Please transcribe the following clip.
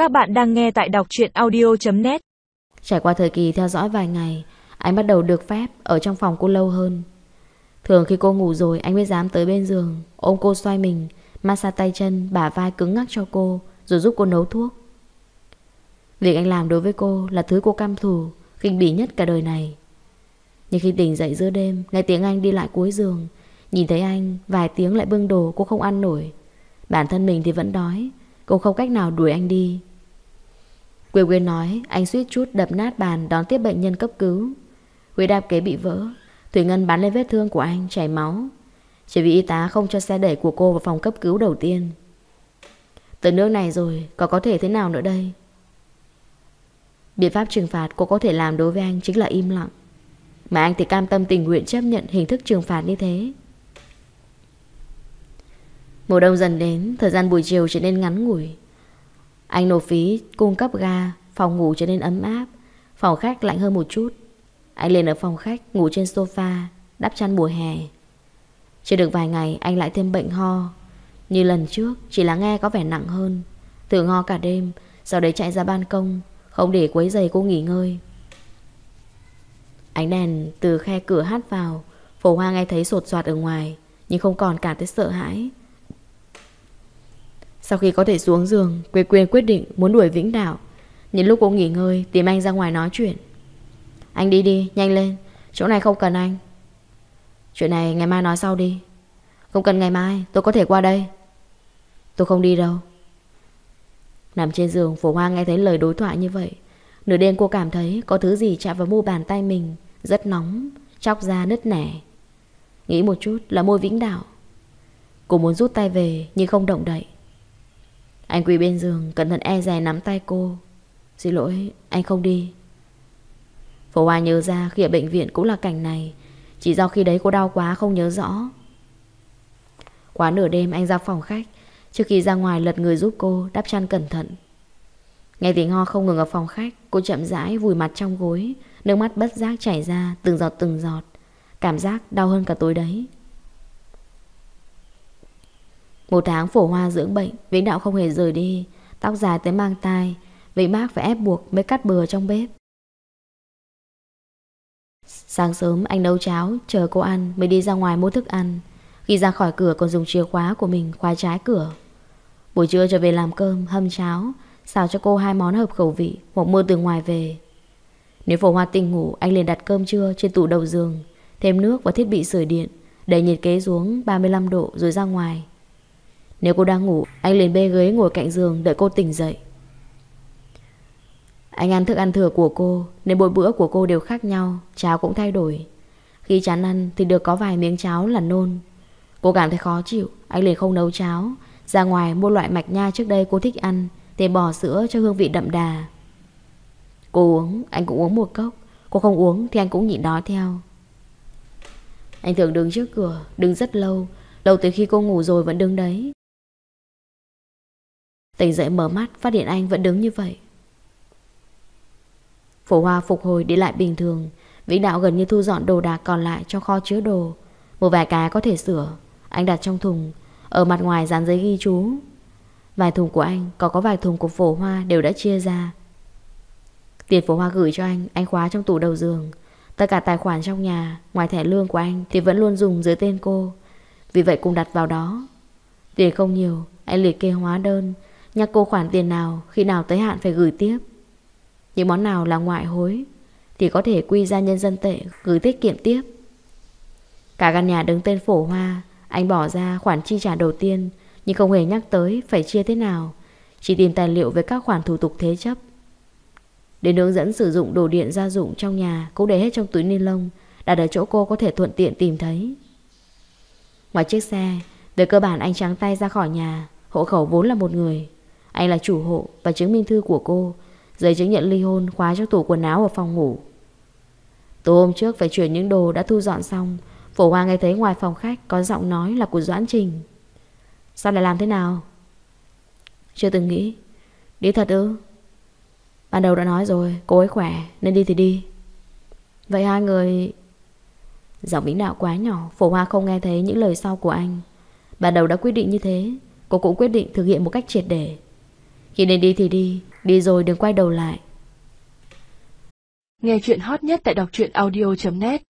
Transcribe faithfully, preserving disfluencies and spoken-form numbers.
Các bạn đang nghe tại đọc truyện audio chấm net. Trải qua thời kỳ theo dõi vài ngày, anh bắt đầu được phép ở trong phòng cô lâu hơn. Thường khi cô ngủ rồi, anh mới dám tới bên giường, ôm cô xoay mình, massage tay chân, bả vai cứng ngắc cho cô, rồi giúp cô nấu thuốc. Việc anh làm đối với cô là thứ cô căm thù, khinh bỉ nhất cả đời này. Nhưng khi tỉnh dậy giữa đêm, nghe tiếng anh đi lại cuối giường, nhìn thấy anh vài tiếng lại bưng đồ cô không ăn nổi. Bản thân mình thì vẫn đói, cô không cách nào đuổi anh đi. Quyên Quyên nói anh suýt chút đập nát bàn đón tiếp bệnh nhân cấp cứu. Huyết áp kế bị vỡ, thủy ngân bắn lên vết thương của anh chảy máu, chỉ vì y tá không cho xe đẩy của cô vào phòng cấp cứu đầu tiên. Tới nước này rồi, có có thể thế nào nữa đây? Biện pháp trừng phạt cô có thể làm đối với anh chính là im lặng, mà anh thì cam tâm tình nguyện chấp nhận hình thức trừng phạt như thế. Mùa đông dần đến, thời gian buổi chiều trở nên ngắn ngủi. Anh nộp phí cung cấp ga, phòng ngủ trở nên ấm áp, phòng khách lạnh hơn một chút. Anh lên ở phòng khách ngủ trên sofa, đắp chăn mùa hè. Chưa được vài ngày anh lại thêm bệnh ho. Như lần trước, chỉ là nghe có vẻ nặng hơn. Thường ho cả đêm, sau đấy chạy ra ban công, không để quấy rầy cô nghỉ ngơi. Ánh đèn từ khe cửa hắt vào, Phổ Hoa nghe thấy sột soạt ở ngoài, nhưng không còn cảm thấy sợ hãi. Sau khi có thể xuống giường, Quyên Quyên quyết định muốn đuổi Vĩnh Đạo. Những lúc cô nghỉ ngơi, tìm anh ra ngoài nói chuyện. Anh đi đi, nhanh lên, chỗ này không cần anh. Chuyện này ngày mai nói sau đi. Không cần ngày mai, tôi có thể qua đây. Tôi không đi đâu. Nằm trên giường, Phổ Hoa nghe thấy lời đối thoại như vậy. Nửa đêm cô cảm thấy có thứ gì chạm vào mu bàn tay mình, rất nóng, chóc da nứt nẻ. Nghĩ một chút là môi Vĩnh Đạo. Cô muốn rút tay về nhưng không động đậy. Anh quỳ bên giường, cẩn thận e dè nắm tay cô. Xin lỗi, anh không đi. Phổ Hoa nhớ ra khi ở bệnh viện cũng là cảnh này, chỉ do khi đấy cô đau quá không nhớ rõ. Quá nửa đêm anh ra phòng khách, trước khi ra ngoài lật người giúp cô đắp chăn cẩn thận. Nghe tiếng ho không ngừng ở phòng khách, cô chậm rãi vùi mặt trong gối, nước mắt bất giác chảy ra từng giọt từng giọt. Cảm giác đau hơn cả tối đấy. Một tháng Phổ Hoa dưỡng bệnh, Vĩnh Đạo không hề rời đi. Tóc dài tới mang tai, Vĩnh Bác phải ép buộc mới cắt bừa trong bếp. Sáng sớm anh nấu cháo chờ cô ăn, mới đi ra ngoài mua thức ăn. Khi ra khỏi cửa còn dùng chìa khóa của mình khóa trái cửa. Buổi trưa trở về làm cơm, hâm cháo, xào cho cô hai món hợp khẩu vị, một mua từ ngoài về. Nếu Phổ Hoa tỉnh ngủ, anh liền đặt cơm trưa trên tủ đầu giường, thêm nước và thiết bị sưởi điện, đẩy nhiệt kế xuống ba mươi lăm độ rồi ra ngoài. Nếu cô đang ngủ, anh liền bê ghế ngồi cạnh giường đợi cô tỉnh dậy. Anh ăn thức ăn thừa của cô, nên mỗi bữa của cô đều khác nhau, cháo cũng thay đổi. Khi chán ăn thì được có vài miếng cháo là nôn. Cô cảm thấy khó chịu, anh liền không nấu cháo, ra ngoài mua loại mạch nha trước đây cô thích ăn, thêm bò sữa cho hương vị đậm đà. Cô uống, anh cũng uống một cốc. Cô không uống thì anh cũng nhịn đói theo. Anh thường đứng trước cửa, đứng rất lâu, lâu tới khi cô ngủ rồi vẫn đứng đấy. Tỉnh dậy mở mắt, phát hiện anh vẫn đứng như vậy. Phổ Hoa phục hồi đi lại bình thường. Vĩnh Đạo gần như thu dọn đồ đạc còn lại trong kho chứa đồ. Một vài cái có thể sửa, anh đặt trong thùng. Ở mặt ngoài dán giấy ghi chú. Vài thùng của anh, có có vài thùng của Phổ Hoa đều đã chia ra. Tiền Phổ Hoa gửi cho anh, anh khóa trong tủ đầu giường. Tất cả tài khoản trong nhà, ngoài thẻ lương của anh thì vẫn luôn dùng dưới tên cô. Vì vậy cùng đặt vào đó. Tiền không nhiều, anh liệt kê hóa đơn, nhắc cô khoản tiền nào, khi nào tới hạn phải gửi tiếp. Những món nào là ngoại hối thì có thể quy ra nhân dân tệ, gửi tiết kiệm tiếp. Cả căn nhà đứng tên Phổ Hoa. Anh bỏ ra khoản chi trả đầu tiên, nhưng không hề nhắc tới phải chia thế nào, chỉ tìm tài liệu về các khoản thủ tục thế chấp. Đến hướng dẫn sử dụng đồ điện gia dụng trong nhà cũng để hết trong túi ni lông, đặt ở chỗ cô có thể thuận tiện tìm thấy. Ngoài chiếc xe, về cơ bản anh trắng tay ra khỏi nhà. Hộ khẩu vốn là một người, anh là chủ hộ và chứng minh thư của cô, giấy chứng nhận ly hôn khóa trong tủ quần áo ở phòng ngủ. Tối hôm trước phải chuyển những đồ đã thu dọn xong, Phổ Hoa nghe thấy ngoài phòng khách có giọng nói là của Doãn Trình. Sao lại làm thế nào? Chưa từng nghĩ. Đi thật ư? Ban đầu đã nói rồi, cô ấy khỏe nên đi thì đi. Vậy hai người... Giọng Vĩnh Đạo quá nhỏ, Phổ Hoa không nghe thấy những lời sau của anh. Ban đầu đã quyết định như thế, cô cũng quyết định thực hiện một cách triệt để. Khi nên đi thì đi, Đi rồi đừng quay đầu lại. Nghe chuyện hot nhất tại đọc truyện audio chấm net.